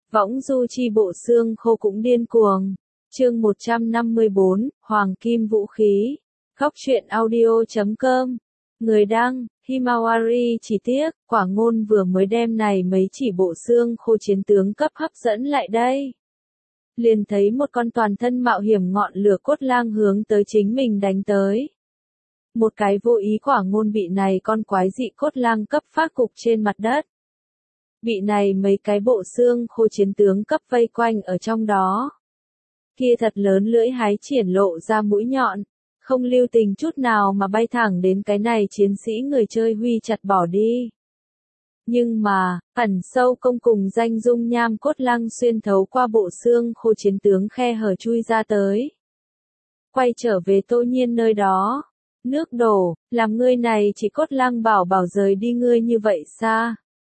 Võng du chi bộ xương khô cũng điên cuồng. Chương 154, Hoàng Kim Vũ Khí. Góc truyện audio.com. Người đăng, Himawari. Chỉ tiếc, Quả Ngôn vừa mới đem này mấy chỉ bộ xương khô chiến tướng cấp hấp dẫn lại đây. Liền thấy một con toàn thân mạo hiểm ngọn lửa cốt lang hướng tới chính mình đánh tới. Một cái vô ý Quả Ngôn bị này con quái dị cốt lang cấp phát cục trên mặt đất. Bị này mấy cái bộ xương khô chiến tướng cấp vây quanh ở trong đó. Kia thật lớn lưỡi hái triển lộ ra mũi nhọn, không lưu tình chút nào mà bay thẳng đến cái này chiến sĩ người chơi huy chặt bỏ đi. Nhưng mà, ẩn sâu công cùng danh dung nham cốt lang xuyên thấu qua bộ xương khô chiến tướng khe hở chui ra tới. Quay trở về Tô Nhiên nơi đó. Nước đổ, làm ngươi này chỉ cốt lang bảo rời đi ngươi như vậy xa.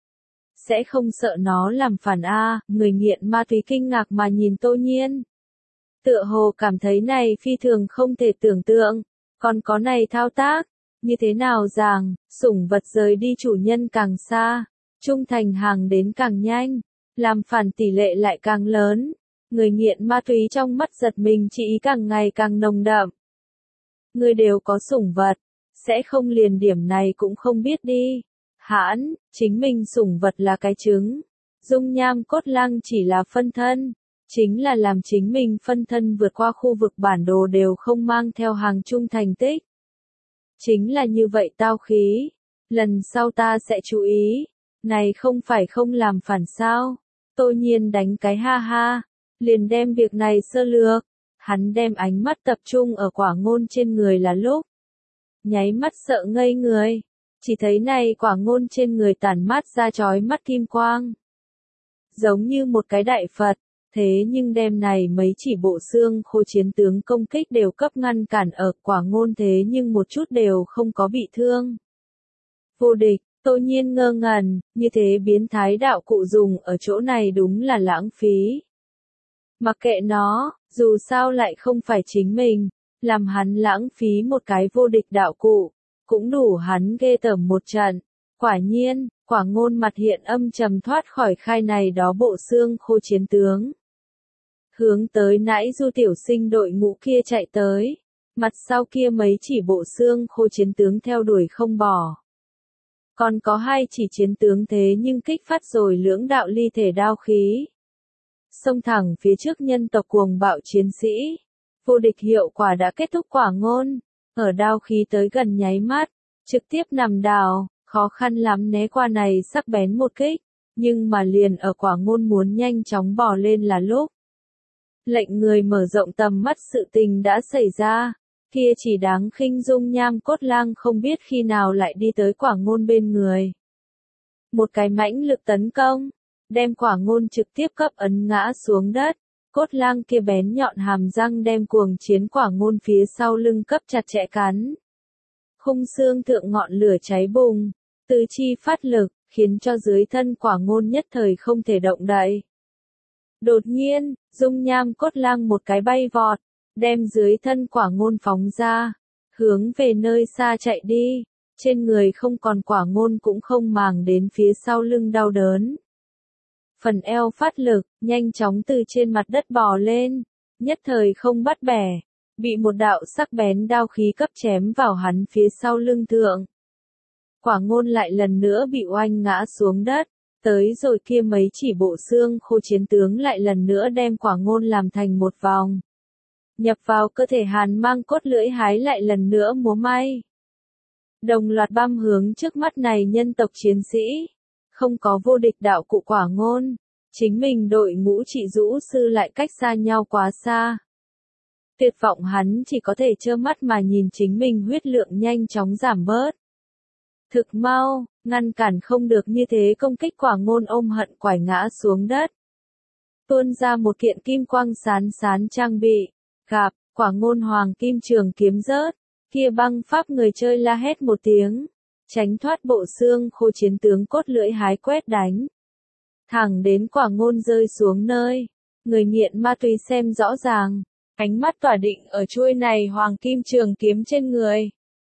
Sẽ không sợ nó làm phản a? Người nghiện ma túy kinh ngạc mà nhìn Tô Nhiên. Tựa hồ cảm thấy này phi thường không thể tưởng tượng, còn có này thao tác, như thế nào rằng, sủng vật rời đi chủ nhân càng xa, trung thành hàng đến càng nhanh, làm phản tỷ lệ lại càng lớn, người nghiện ma túy trong mắt giật mình chỉ ý càng ngày càng nồng đậm. Người đều có sủng vật, sẽ không liền điểm này cũng không biết đi. Hãn, chính mình sủng vật là cái trứng, dung nham cốt lang chỉ là phân thân. Chính là làm chính mình phân thân vượt qua khu vực bản đồ đều không mang theo hàng chung thành tích. Chính là như vậy tao khí. Lần sau ta sẽ chú ý. Này không phải không làm phản sao. Tô Nhiên đánh cái ha ha. Liền đem việc này sơ lược. Hắn đem ánh mắt tập trung ở Quả Ngôn trên người là lúc. Nháy mắt sợ ngây người. Chỉ thấy này Quả Ngôn trên người tản mát ra chói mắt kim quang. Giống như một cái đại Phật. Thế nhưng đem này mấy chỉ bộ xương khô chiến tướng công kích đều cấp ngăn cản ở Quả Ngôn thế nhưng một chút đều không có bị thương. Vô địch, Tô Nhiên ngơ ngẩn, như thế biến thái đạo cụ dùng ở chỗ này đúng là lãng phí. Mặc kệ nó, dù sao lại không phải chính mình, làm hắn lãng phí một cái vô địch đạo cụ, cũng đủ hắn ghê tởm một trận. Quả nhiên, Quả Ngôn mặt hiện âm trầm thoát khỏi khai này đó bộ xương khô chiến tướng. Hướng tới nãy du tiểu sinh đội ngũ kia chạy tới, mặt sau kia mấy chỉ bộ xương khô chiến tướng theo đuổi không bỏ. Còn có hai chỉ chiến tướng thế nhưng kích phát rồi lưỡng đạo ly thể đao khí. Xông thẳng phía trước nhân tộc cuồng bạo chiến sĩ. Vô địch hiệu quả đã kết thúc. Quả Ngôn, ở đao khí tới gần nháy mắt, trực tiếp nằm đào, khó khăn lắm né qua này sắc bén một kích, nhưng mà liền ở Quả Ngôn muốn nhanh chóng bò lên là lúc. Lệnh người mở rộng tầm mắt sự tình đã xảy ra, kia chỉ đáng khinh dung nham cốt lang không biết khi nào lại đi tới Quả Ngôn bên người. Một cái mãnh lực tấn công, đem Quả Ngôn trực tiếp cấp ấn ngã xuống đất, cốt lang kia bén nhọn hàm răng đem cuồng chiến Quả Ngôn phía sau lưng cấp chặt chẽ cắn. Khung xương thượng ngọn lửa cháy bùng, tứ chi phát lực, khiến cho dưới thân Quả Ngôn nhất thời không thể động đậy. Đột nhiên, dung nham cốt lang một cái bay vọt, đem dưới thân Quả Ngôn phóng ra, hướng về nơi xa chạy đi, trên người không còn Quả Ngôn cũng không màng đến phía sau lưng đau đớn. Phần eo phát lực, nhanh chóng từ trên mặt đất bò lên, nhất thời không bắt bẻ, bị một đạo sắc bén đao khí cấp chém vào hắn phía sau lưng thượng. Quả Ngôn lại lần nữa bị oanh ngã xuống đất. Tới rồi kia mấy chỉ bộ xương khô chiến tướng lại lần nữa đem Quả Ngôn làm thành một vòng. Nhập vào cơ thể hàn mang cốt lưỡi hái lại lần nữa múa may. Đồng loạt băm hướng trước mắt này nhân tộc chiến sĩ. Không có vô địch đạo cụ Quả Ngôn. Chính mình đội ngũ trị rũ sư lại cách xa nhau quá xa. Tuyệt vọng hắn chỉ có thể trơ mắt mà nhìn chính mình huyết lượng nhanh chóng giảm bớt. Thực mau, ngăn cản không được như thế công kích Quả Ngôn ôm hận quải ngã xuống đất. Tuôn ra một kiện kim quang sán trang bị. Gặp, Quả Ngôn hoàng kim trường kiếm rớt. Kia băng pháp người chơi la hét một tiếng. Tránh thoát bộ xương khô chiến tướng cốt lưỡi hái quét đánh. Thẳng đến Quả Ngôn rơi xuống nơi. Người nghiện ma túy xem rõ ràng. Ánh mắt tỏa định ở chuôi này hoàng kim trường kiếm trên người.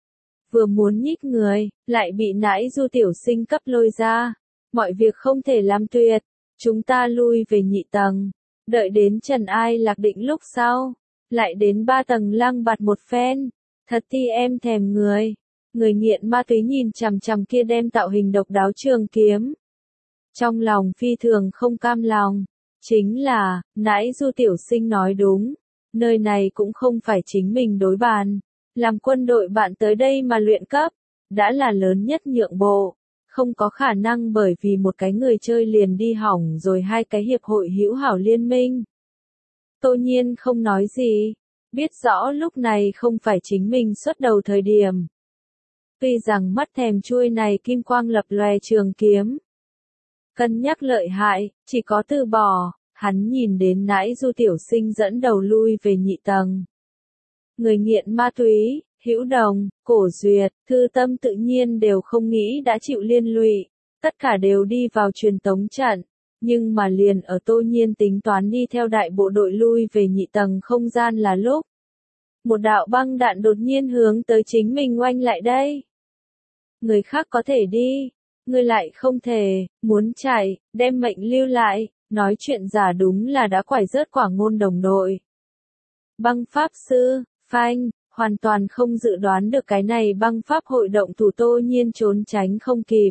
Vừa muốn nhích người, lại bị nãi du tiểu sinh cấp lôi ra. Mọi việc không thể làm tuyệt. Chúng ta lui về nhị tầng, đợi đến Trần Ai Lạc định lúc sau, lại đến 3 tầng lăng bạt một phen, thật ti em thèm người. Người nghiện ma túy nhìn chằm chằm kia đem tạo hình độc đáo trường kiếm. Trong lòng phi thường không cam lòng, chính là, nãy Du tiểu sinh nói đúng, nơi này cũng không phải chính mình đối bàn, làm quân đội bạn tới đây mà luyện cấp, đã là lớn nhất nhượng bộ, không có khả năng bởi vì một cái người chơi liền đi hỏng rồi hai cái hiệp hội hữu hảo liên minh. Tô Nhiên không nói gì, biết rõ lúc này không phải chính mình xuất đầu thời điểm. Tuy rằng mắt thèm chuôi này kim quang lập lòe trường kiếm. Cân nhắc lợi hại, chỉ có từ bỏ, hắn nhìn đến nãy Du tiểu sinh dẫn đầu lui về nhị tầng. Người nghiện ma túy, Hữu Đồng, Cổ Duyệt, Thư Tâm tự nhiên đều không nghĩ đã chịu liên lụy, tất cả đều đi vào truyền tống trận, nhưng mà liền ở Tô Nhiên tính toán đi theo đại bộ đội lui về nhị tầng không gian là lúc. Một đạo băng đạn đột nhiên hướng tới chính mình oanh lại đây. Người khác có thể đi, người lại không thể, muốn chạy, đem mệnh lưu lại, nói chuyện giả đúng là đã quải rớt Quả Ngôn đồng đội. Băng pháp sư, phanh, hoàn toàn không dự đoán được cái này băng pháp hội động thủ Tô Nhiên trốn tránh không kịp.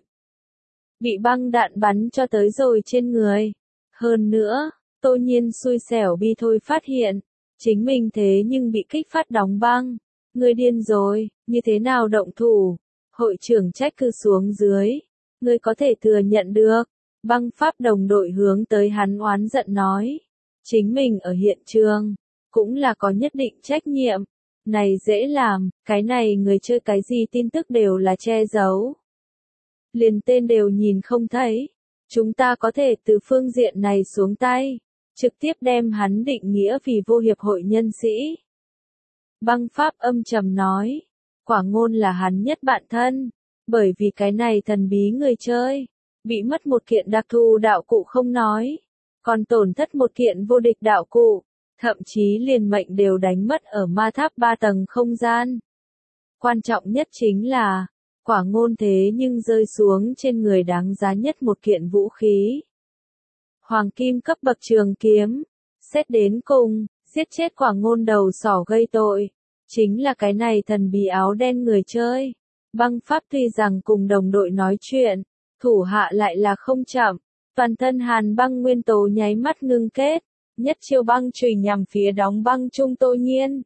Bị băng đạn bắn cho tới rồi trên người. Hơn nữa, Tô Nhiên xui xẻo bi thôi phát hiện, chính mình thế nhưng bị kích phát đóng băng. Người điên rồi, như thế nào động thủ? Hội trưởng trách cứ xuống dưới. Người có thể thừa nhận được. Băng pháp đồng đội hướng tới hắn oán giận nói. Chính mình ở hiện trường, cũng là có nhất định trách nhiệm. Này dễ làm, cái này người chơi cái gì tin tức đều là che giấu. Liền tên đều nhìn không thấy. Chúng ta có thể từ phương diện này xuống tay, trực tiếp đem hắn định nghĩa vì vô hiệp hội nhân sĩ. Băng pháp âm trầm nói, Quả Ngôn là hắn nhất bạn thân, bởi vì cái này thần bí người chơi, bị mất một kiện đặc thù đạo cụ không nói, còn tổn thất một kiện vô địch đạo cụ, thậm chí liền mệnh đều đánh mất ở ma tháp 3 tầng không gian. Quan trọng nhất chính là, Quả Ngôn thế nhưng rơi xuống trên người đáng giá nhất một kiện vũ khí. Hoàng kim cấp bậc trường kiếm, xét đến cùng, giết chết Quả Ngôn đầu sỏ gây tội, chính là cái này thần bí áo đen người chơi. Băng pháp tuy rằng cùng đồng đội nói chuyện, thủ hạ lại là không chậm, toàn thân hàn băng nguyên tố nháy mắt ngưng kết, nhất chiêu băng chùy nhằm phía đóng băng chung Tô Nhiên.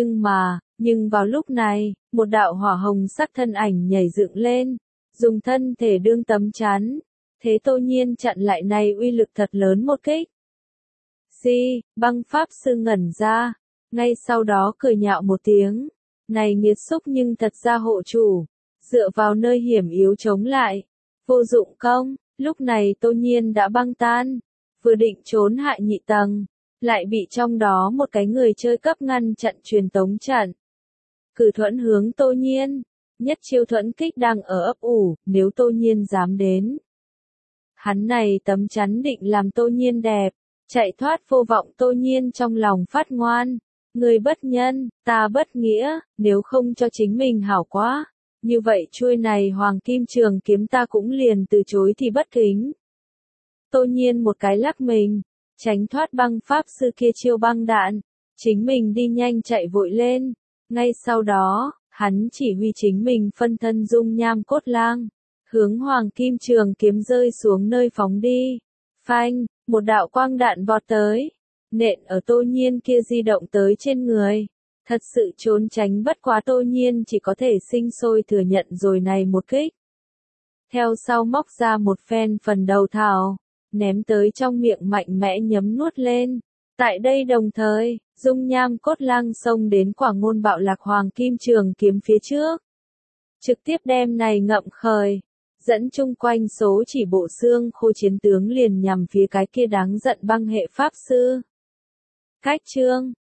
Nhưng vào lúc này, một đạo hỏa hồng sắc thân ảnh nhảy dựng lên, dùng thân thể đương tấm chắn, thế Tô Nhiên chặn lại này uy lực thật lớn một kích. Băng pháp sư ngẩn ra, ngay sau đó cười nhạo một tiếng, này nghiệt xúc nhưng thật ra hộ chủ, dựa vào nơi hiểm yếu chống lại, vô dụng công, lúc này Tô Nhiên đã băng tan, vừa định trốn hại nhị tầng, lại bị trong đó một cái người chơi cấp ngăn chặn truyền tống trận. Cử thuẫn hướng Tô Nhiên, nhất chiêu thuẫn kích đang ở ấp ủ, nếu Tô Nhiên dám đến. Hắn này tấm chắn định làm Tô Nhiên đẹp, chạy thoát vô vọng Tô Nhiên trong lòng phát ngoan. Người bất nhân, ta bất nghĩa, nếu không cho chính mình hảo quá. Như vậy chuôi này hoàng kim trường kiếm ta cũng liền từ chối thì bất kính. Tô Nhiên một cái lắc mình, tránh thoát băng pháp sư kia chiêu băng đạn, chính mình đi nhanh chạy vội lên. Ngay sau đó, hắn chỉ huy chính mình phân thân dung nham cốt lang, hướng hoàng kim trường kiếm rơi xuống nơi phóng đi. Phanh, một đạo quang đạn vọt tới, nện ở Tô Nhiên kia di động tới trên người. Thật sự trốn tránh bất quá Tô Nhiên chỉ có thể sinh sôi thừa nhận rồi này một kích. Theo sau móc ra một phen phần đầu thảo, ném tới trong miệng mạnh mẽ nhấm nuốt lên. Tại đây đồng thời, dung nham cốt lang xông đến Quả Ngôn bạo lạc hoàng kim trường kiếm phía trước. Trực tiếp đem này ngậm khởi, dẫn chung quanh số chỉ bộ xương khô chiến tướng liền nhằm phía cái kia đáng giận băng hệ pháp sư. Cách chương